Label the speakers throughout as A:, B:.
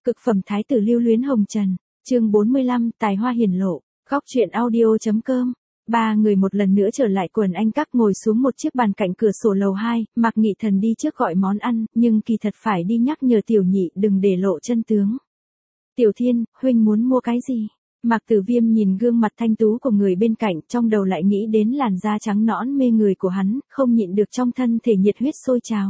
A: Cực phẩm thái tử lưu luyến hồng trần, chương 45, tài hoa hiển lộ, góc truyện audio.com. Ba người một lần nữa trở lại quần anh các ngồi xuống một chiếc bàn cạnh cửa sổ lầu 2, Mạc Nghị Thần đi trước gọi món ăn, nhưng kỳ thật phải đi nhắc nhở Tiểu Nhị đừng để lộ chân tướng. Tiểu Thiên, huynh muốn mua cái gì? Mạc Tử Viêm nhìn gương mặt thanh tú của người bên cạnh, trong đầu lại nghĩ đến làn da trắng nõn mê người của hắn, không nhịn được trong thân thể nhiệt huyết sôi trào.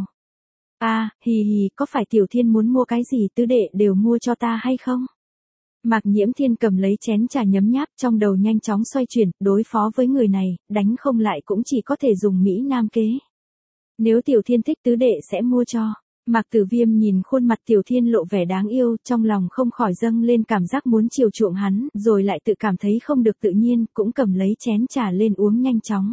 A: Hì hì, có phải Tiểu Thiên muốn mua cái gì tứ đệ đều mua cho ta hay không? Mạc Nhiễm Thiên cầm lấy chén trà nhấm nháp, trong đầu nhanh chóng xoay chuyển, đối phó với người này, đánh không lại cũng chỉ có thể dùng Mỹ Nam kế. Nếu Tiểu Thiên thích tứ đệ sẽ mua cho. Mạc Tử Viêm nhìn khuôn mặt Tiểu Thiên lộ vẻ đáng yêu, trong lòng không khỏi dâng lên cảm giác muốn chiều chuộng hắn, rồi lại tự cảm thấy không được tự nhiên, cũng cầm lấy chén trà lên uống nhanh chóng.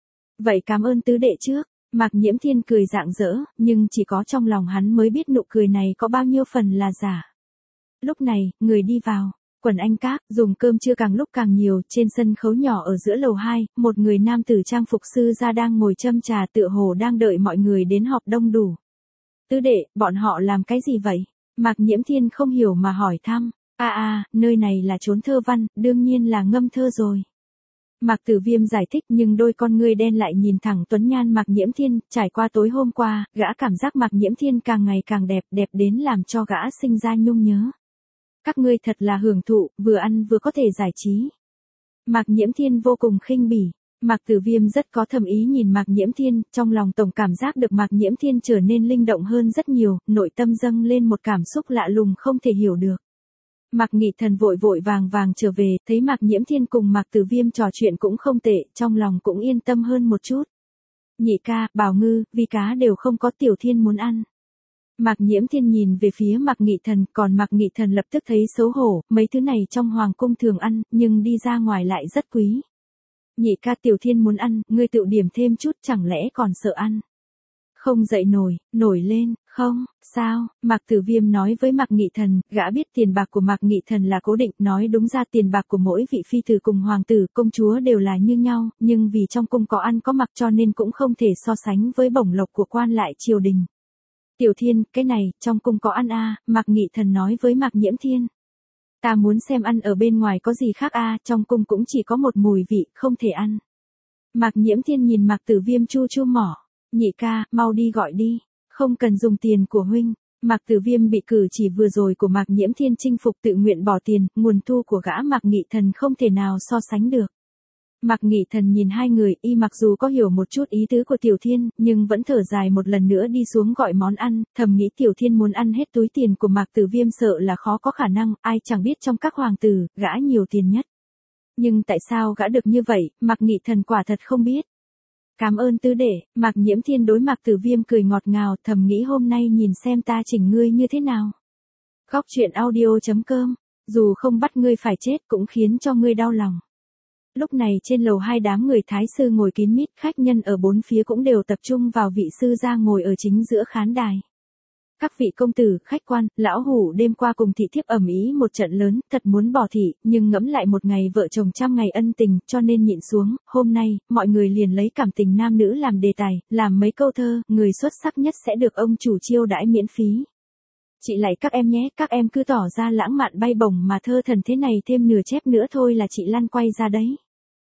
A: Vậy cảm ơn tứ đệ trước. Mạc Nhiễm Thiên cười rạng rỡ, nhưng chỉ có trong lòng hắn mới biết nụ cười này có bao nhiêu phần là giả. Lúc này, người đi vào. Quần anh các, dùng cơm trưa càng lúc càng nhiều, trên sân khấu nhỏ ở giữa lầu 2, một người nam tử trang phục sư gia đang ngồi châm trà tựa hồ đang đợi mọi người đến họp đông đủ. Tứ đệ, bọn họ làm cái gì vậy? Mạc Nhiễm Thiên không hiểu mà hỏi thăm. Nơi này là chốn thơ văn, đương nhiên là ngâm thơ rồi. Mạc Tử Viêm giải thích, nhưng đôi con ngươi đen lại nhìn thẳng tuấn nhan Mạc Nhiễm Thiên, trải qua tối hôm qua, gã cảm giác Mạc Nhiễm Thiên càng ngày càng đẹp, đẹp đến làm cho gã sinh ra nhung nhớ. Các ngươi thật là hưởng thụ, vừa ăn vừa có thể giải trí. Mạc Nhiễm Thiên vô cùng khinh bỉ. Mạc Tử Viêm rất có thầm ý nhìn Mạc Nhiễm Thiên, trong lòng tổng cảm giác được Mạc Nhiễm Thiên trở nên linh động hơn rất nhiều, nội tâm dâng lên một cảm xúc lạ lùng không thể hiểu được. Mạc Nghị Thần vội vội vàng trở về, thấy Mạc Nhiễm Thiên cùng Mạc Tử Viêm trò chuyện cũng không tệ, trong lòng cũng yên tâm hơn một chút. Nhị ca, Bảo Ngư, Vi cá đều không có Tiểu Thiên muốn ăn. Mạc Nhiễm Thiên nhìn về phía Mạc Nghị Thần, còn Mạc Nghị Thần lập tức thấy xấu hổ, mấy thứ này trong hoàng cung thường ăn, nhưng đi ra ngoài lại rất quý. Nhị ca, Tiểu Thiên muốn ăn, ngươi tự điểm thêm chút, chẳng lẽ còn sợ ăn? Không dậy nổi lên, không, sao? Mạc Tử Viêm nói với Mạc Nghị Thần, gã biết tiền bạc của Mạc Nghị Thần là cố định, nói đúng ra tiền bạc của mỗi vị phi tử cùng hoàng tử, công chúa đều là như nhau, nhưng vì trong cung có ăn có mặc cho nên cũng không thể so sánh với bổng lộc của quan lại triều đình. Tiểu Thiên, cái này, trong cung có ăn Mạc Nghị Thần nói với Mạc Nhiễm Thiên. Ta muốn xem ăn ở bên ngoài có gì khác trong cung cũng chỉ có một mùi vị, không thể ăn. Mạc Nhiễm Thiên nhìn Mạc Tử Viêm chu mỏ. Nhị ca, mau đi gọi đi, không cần dùng tiền của huynh. Mạc Tử Viêm bị cử chỉ vừa rồi của Mạc Nhiễm Thiên chinh phục, tự nguyện bỏ tiền, nguồn thu của gã Mạc Nghị Thần không thể nào so sánh được. Mạc Nghị Thần nhìn hai người, y mặc dù có hiểu một chút ý tứ của Tiểu Thiên, nhưng vẫn thở dài một lần nữa đi xuống gọi món ăn, thầm nghĩ Tiểu Thiên muốn ăn hết túi tiền của Mạc Tử Viêm sợ là khó có khả năng, ai chẳng biết trong các hoàng tử, gã nhiều tiền nhất. Nhưng tại sao gã được như vậy, Mạc Nghị Thần quả thật không biết. Cảm ơn tứ đệ, Mạc Nhiễm Thiên đối Mạc Tử Viêm cười ngọt ngào, thầm nghĩ hôm nay nhìn xem ta chỉnh ngươi như thế nào. Góc truyện audio.com, dù không bắt ngươi phải chết cũng khiến cho ngươi đau lòng. Lúc này trên lầu 2 đám người thái sư ngồi kín mít, khách nhân ở bốn phía cũng đều tập trung vào vị sư gia ngồi ở chính giữa khán đài. Các vị công tử, khách quan, lão hủ đêm qua cùng thị thiếp ầm ĩ một trận lớn, thật muốn bỏ thị, nhưng ngẫm lại một ngày vợ chồng trăm ngày ân tình, cho nên nhịn xuống, hôm nay, mọi người liền lấy cảm tình nam nữ làm đề tài, làm mấy câu thơ, người xuất sắc nhất sẽ được ông chủ chiêu đãi miễn phí. Chị lại các em nhé, các em cứ tỏ ra lãng mạn bay bổng mà thơ thần thế này thêm nửa chép nữa thôi là chị lăn quay ra đấy.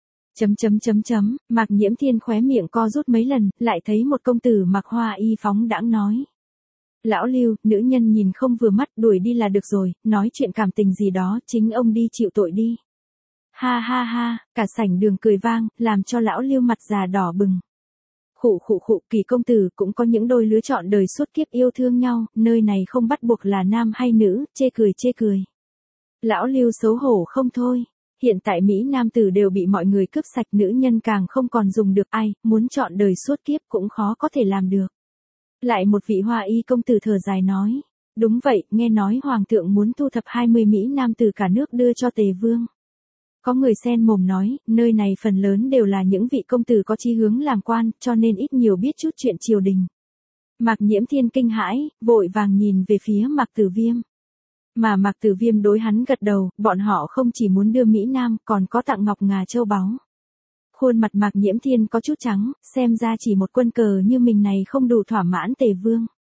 A: Mạc Nhiễm Thiên khóe miệng co rút mấy lần, lại thấy một công tử mặc hoa y phóng đãng nói. Lão Lưu, nữ nhân nhìn không vừa mắt, đuổi đi là được rồi, nói chuyện cảm tình gì đó, chính ông đi chịu tội đi. Ha, cả sảnh đường cười vang, làm cho lão Lưu mặt già đỏ bừng. Khụ, Kỳ công tử cũng có những đôi lứa chọn đời suốt kiếp yêu thương nhau, nơi này không bắt buộc là nam hay nữ, chê cười. Lão Lưu xấu hổ không thôi. Hiện tại Mỹ nam tử đều bị mọi người cướp sạch, nữ nhân càng không còn dùng được, ai, muốn chọn đời suốt kiếp cũng khó có thể làm được. Lại một vị hoa y công tử thở dài nói. Đúng vậy, nghe nói hoàng thượng muốn thu thập 20 Mỹ nam tử cả nước đưa cho Tề Vương. Có người xen mồm nói, nơi này phần lớn đều là những vị công tử có chí hướng làm quan, cho nên ít nhiều biết chút chuyện triều đình. Mạc Nhiễm Thiên kinh hãi, vội vàng nhìn về phía Mạc Tử Viêm. Mà Mạc Tử Viêm đối hắn gật đầu, bọn họ không chỉ muốn đưa Mỹ Nam, còn có tặng ngọc ngà châu báu. Khuôn mặt Mạc Nhiễm Thiên có chút trắng, xem ra chỉ một quân cờ như mình này không đủ thỏa mãn Tề Vương.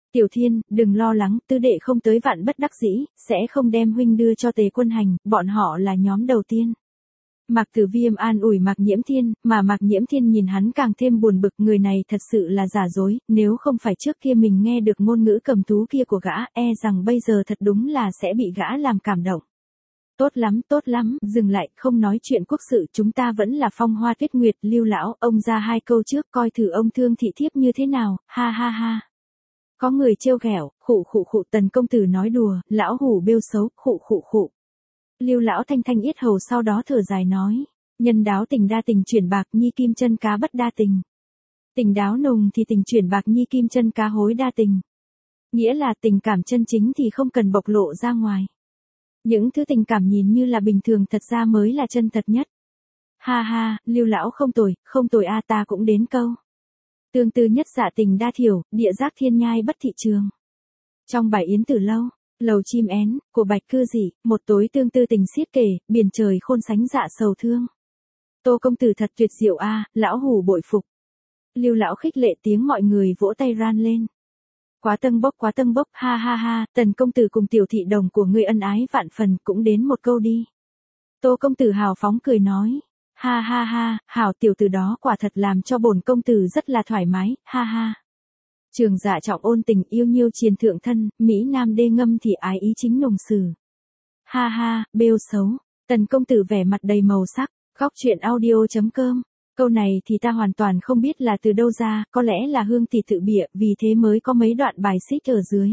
A: Tiểu Thiên, đừng lo lắng, tứ đệ không tới vạn bất đắc dĩ, sẽ không đem huynh đưa cho Tề Quân Hành, bọn họ là nhóm đầu tiên. Mạc Tử Viêm an ủi Mạc Nhiễm Thiên, mà Mạc Nhiễm Thiên nhìn hắn càng thêm buồn bực, người này thật sự là giả dối, nếu không phải trước kia mình nghe được ngôn ngữ cầm thú kia của gã, e rằng bây giờ thật đúng là sẽ bị gã làm cảm động. Tốt lắm, dừng lại, không nói chuyện quốc sự, chúng ta vẫn là Phong Hoa Tuyết Nguyệt, Lưu lão, ông ra hai câu trước, coi thử ông thương thị thiếp như thế nào, ha ha ha. Có người trêu ghẹo, khụ, Tần công tử nói đùa, lão hủ bêu xấu, khụ. Lưu lão thanh thanh yết hầu sau đó thở dài nói, nhân đáo tình đa tình chuyển bạc, nhi kim chân cá bất đa tình. Tình đáo nùng thì tình chuyển bạc, nhi kim chân cá hối đa tình. Nghĩa là tình cảm chân chính thì không cần bộc lộ ra ngoài. Những thứ tình cảm nhìn như là bình thường thật ra mới là chân thật nhất. Ha ha, Lưu lão không tồi a, ta cũng đến câu. Tương tư nhất dạ tình đa thiểu, địa giác thiên nhai bất thị trường. Trong bài Yến Tử Lâu, lầu chim én, của Bạch Cư Dị, một tối tương tư tình xiết kể, biển trời khôn sánh dạ sầu thương. Tô công tử thật tuyệt diệu a, lão hủ bội phục. Lưu lão khích lệ, tiếng mọi người vỗ tay ran lên. Quá tân bốc, ha ha ha, Tần công tử cùng tiểu thị đồng của ngươi ân ái vạn phần, cũng đến một câu đi. Tô công tử hào phóng cười nói, ha ha ha, hảo tiểu tử đó quả thật làm cho bổn công tử rất là thoải mái, ha ha. Trường Dạ trọng ôn tình yêu nhiêu triền thượng thân, Mỹ Nam đê ngâm thì ái ý chính nồng sử. Ha ha, bêu xấu, Tần công tử vẻ mặt đầy màu sắc, khóc chuyện audio.com. Câu này thì ta hoàn toàn không biết là từ đâu ra, có lẽ là Hương Tỷ tự bịa, vì thế mới có mấy đoạn bài xích ở dưới.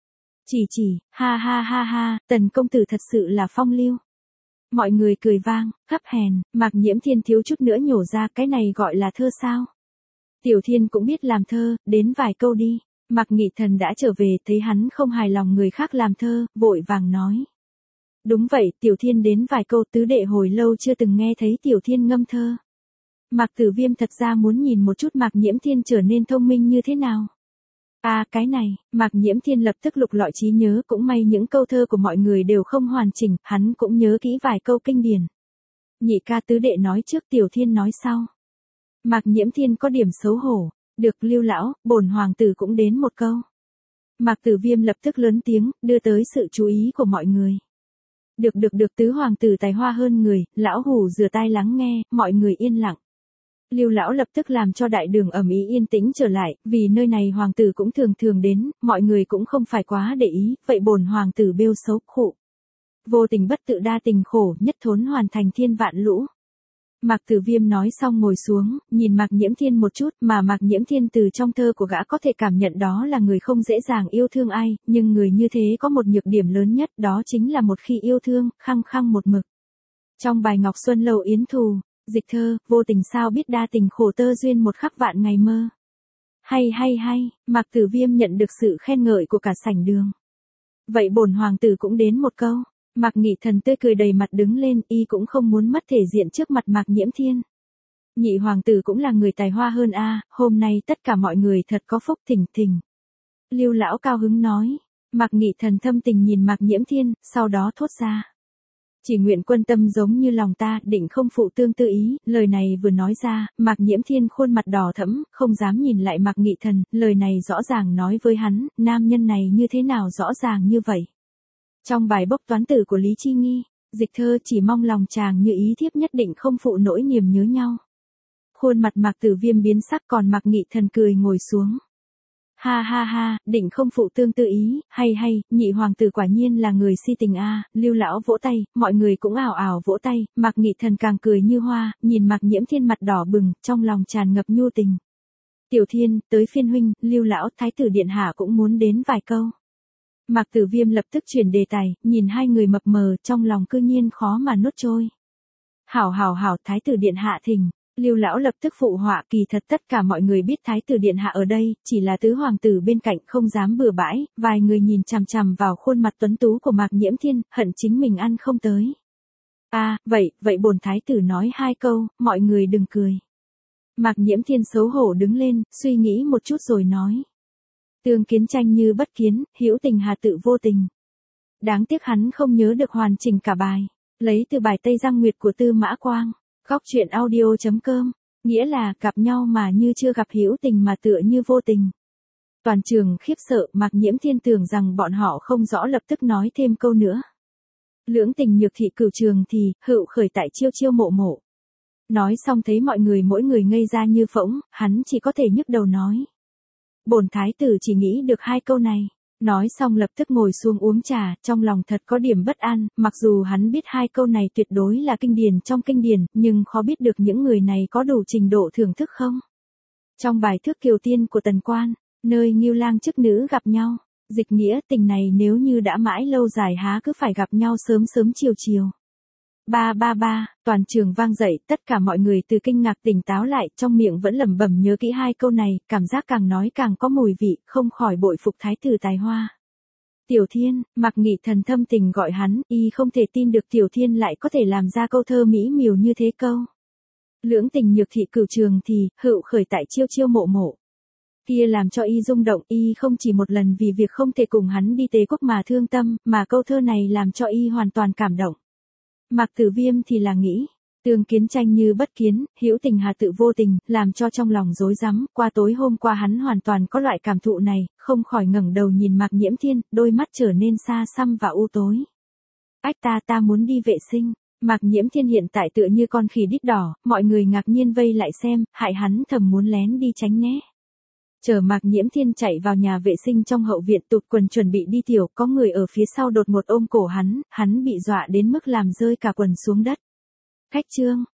A: Ha ha ha ha, Tần công tử thật sự là phong lưu. Mọi người cười vang, khắp hèn, Mạc Nhiễm Thiên thiếu chút nữa nhổ ra, cái này gọi là thơ sao? Tiểu Thiên cũng biết làm thơ, đến vài câu đi. Mạc Nghị Thần đã trở về, thấy hắn không hài lòng người khác làm thơ, vội vàng nói. Đúng vậy, Tiểu Thiên đến vài câu, tứ đệ hồi lâu chưa từng nghe thấy Tiểu Thiên ngâm thơ. Mạc Tử Viêm thật ra muốn nhìn một chút Mạc Nhiễm Thiên trở nên thông minh như thế nào. À cái này, Mạc Nhiễm Thiên lập tức lục lọi trí nhớ, cũng may những câu thơ của mọi người đều không hoàn chỉnh, hắn cũng nhớ kỹ vài câu kinh điển. Nhị ca, tứ đệ nói trước, Tiểu Thiên nói sau. Mạc Nhiễm Thiên có điểm xấu hổ, được Lưu lão, bổn hoàng tử cũng đến một câu. Mạc Tử Viêm lập tức lớn tiếng, đưa tới sự chú ý của mọi người. Được, tứ hoàng tử tài hoa hơn người, lão hủ rửa tai lắng nghe, mọi người yên lặng. Lưu lão lập tức làm cho đại đường ầm ĩ yên tĩnh trở lại, vì nơi này hoàng tử cũng thường đến, mọi người cũng không phải quá để ý, vậy bổn hoàng tử bêu xấu, khụ. Vô tình bất tự đa tình khổ, nhất thốn hoàn thành thiên vạn lũ. Mạc Tử Viêm nói xong ngồi xuống, nhìn Mạc Nhiễm Thiên một chút, mà Mạc Nhiễm Thiên từ trong thơ của gã có thể cảm nhận đó là người không dễ dàng yêu thương ai, nhưng người như thế có một nhược điểm lớn nhất, đó chính là một khi yêu thương, khăng một mực. Trong bài Ngọc Xuân Lâu Yến Thù, dịch thơ, vô tình sao biết đa tình khổ tơ duyên một khắc vạn ngày mơ. Hay, Mạc Tử Viêm nhận được sự khen ngợi của cả sảnh đường. Vậy bổn hoàng tử cũng đến một câu. Mạc Nghị Thần tươi cười đầy mặt đứng lên, y cũng không muốn mất thể diện trước mặt Mạc Nhiễm Thiên. Nhị hoàng tử cũng là người tài hoa hơn a, hôm nay tất cả mọi người thật có phúc, thỉnh. Lưu lão cao hứng nói. Mạc Nghị Thần thâm tình nhìn Mạc Nhiễm Thiên, sau đó thốt ra. Chỉ nguyện quân tâm giống như lòng ta, định không phụ tương tư ý, lời này vừa nói ra, Mạc Nhiễm Thiên khuôn mặt đỏ thẫm, không dám nhìn lại Mạc Nghị Thần, lời này rõ ràng nói với hắn, nam nhân này như thế nào rõ ràng như vậy. Trong bài Bốc Toán Tử của Lý Chi Nghi, dịch thơ chỉ mong lòng chàng như ý thiếp nhất định không phụ nỗi niềm nhớ nhau. Khuôn mặt Mạc Tử Viêm biến sắc, còn Mạc Nghị Thần cười ngồi xuống. Ha, định không phụ tương tư ý, hay, nhị hoàng tử quả nhiên là người si tình a. Lưu lão vỗ tay, mọi người cũng ảo ảo vỗ tay, Mạc Nghị Thần càng cười như hoa, nhìn Mạc Nhiễm Thiên mặt đỏ bừng, trong lòng tràn ngập nhu tình. Tiểu Thiên, tới phiên huynh, Lưu lão, thái tử điện hạ cũng muốn đến vài câu. Mạc Tử Viêm lập tức chuyển đề tài, nhìn hai người mập mờ, trong lòng cư nhiên khó mà nuốt trôi. Hảo, thái tử điện hạ thỉnh. Lưu lão lập tức phụ họa, kỳ thật tất cả mọi người biết thái tử điện hạ ở đây, chỉ là tứ hoàng tử bên cạnh không dám bừa bãi, vài người nhìn chằm vào khuôn mặt tuấn tú của Mạc Nhiễm Thiên, hận chính mình ăn không tới. À, vậy bổn thái tử nói hai câu, mọi người đừng cười. Mạc Nhiễm Thiên xấu hổ đứng lên, suy nghĩ một chút rồi nói. Tương kiến tranh như bất kiến, hữu tình hà tự vô tình. Đáng tiếc hắn không nhớ được hoàn chỉnh cả bài, lấy từ bài Tây Giang Nguyệt của Tư Mã Quang. Khóc chuyện audio.com, nghĩa là gặp nhau mà như chưa gặp, hữu tình mà tựa như vô tình. Toàn trường khiếp sợ, Mạc Nhiễm Thiên tưởng rằng bọn họ không rõ lập tức nói thêm câu nữa. Lưỡng tình nhược thị cửu trường thì, hữu khởi tại chiêu chiêu mộ mộ. Nói xong thấy mọi người mỗi người ngây ra như phỗng, hắn chỉ có thể nhức đầu nói. Bổn thái tử chỉ nghĩ được 2 câu này. Nói xong lập tức ngồi xuống uống trà, trong lòng thật có điểm bất an, mặc dù hắn biết 2 câu này tuyệt đối là kinh điển trong kinh điển, nhưng khó biết được những người này có đủ trình độ thưởng thức không. Trong bài thước Kiều Tiên của Tần Quan, nơi Ngưu Lang chức nữ gặp nhau, dịch nghĩa tình này nếu như đã mãi lâu dài há cứ phải gặp nhau sớm sớm chiều chiều. Ba, toàn trường vang dậy, tất cả mọi người từ kinh ngạc tỉnh táo lại, trong miệng vẫn lẩm bẩm nhớ kỹ 2 câu này, cảm giác càng nói càng có mùi vị, không khỏi bội phục thái tử tài hoa. Tiểu Thiên, Mạc Nghị Thần thâm tình gọi hắn, y không thể tin được Tiểu Thiên lại có thể làm ra câu thơ mỹ miều như thế câu. Lưỡng tình nhược thị cửu trường thì, hữu khởi tại chiêu chiêu mộ mộ. Kia làm cho y rung động, y không chỉ một lần vì việc không thể cùng hắn đi Tế Quốc mà thương tâm, mà câu thơ này làm cho y hoàn toàn cảm động. Mạc Tử Viêm thì là nghĩ, tương kiến tranh như bất kiến, hữu tình hà tự vô tình, làm cho trong lòng rối rắm, qua tối hôm qua hắn hoàn toàn có loại cảm thụ này, không khỏi ngẩng đầu nhìn Mạc Nhiễm Thiên, đôi mắt trở nên xa xăm và u tối. Ách ta muốn đi vệ sinh. Mạc Nhiễm Thiên hiện tại tựa như con khỉ đít đỏ, mọi người ngạc nhiên vây lại xem, hại hắn thầm muốn lén đi tránh né. Chờ Mạc Nhiễm Thiên chạy vào nhà vệ sinh trong hậu viện tụt quần chuẩn bị đi tiểu, có người ở phía sau đột ngột ôm cổ hắn bị dọa đến mức làm rơi cả quần xuống đất. Khách trương,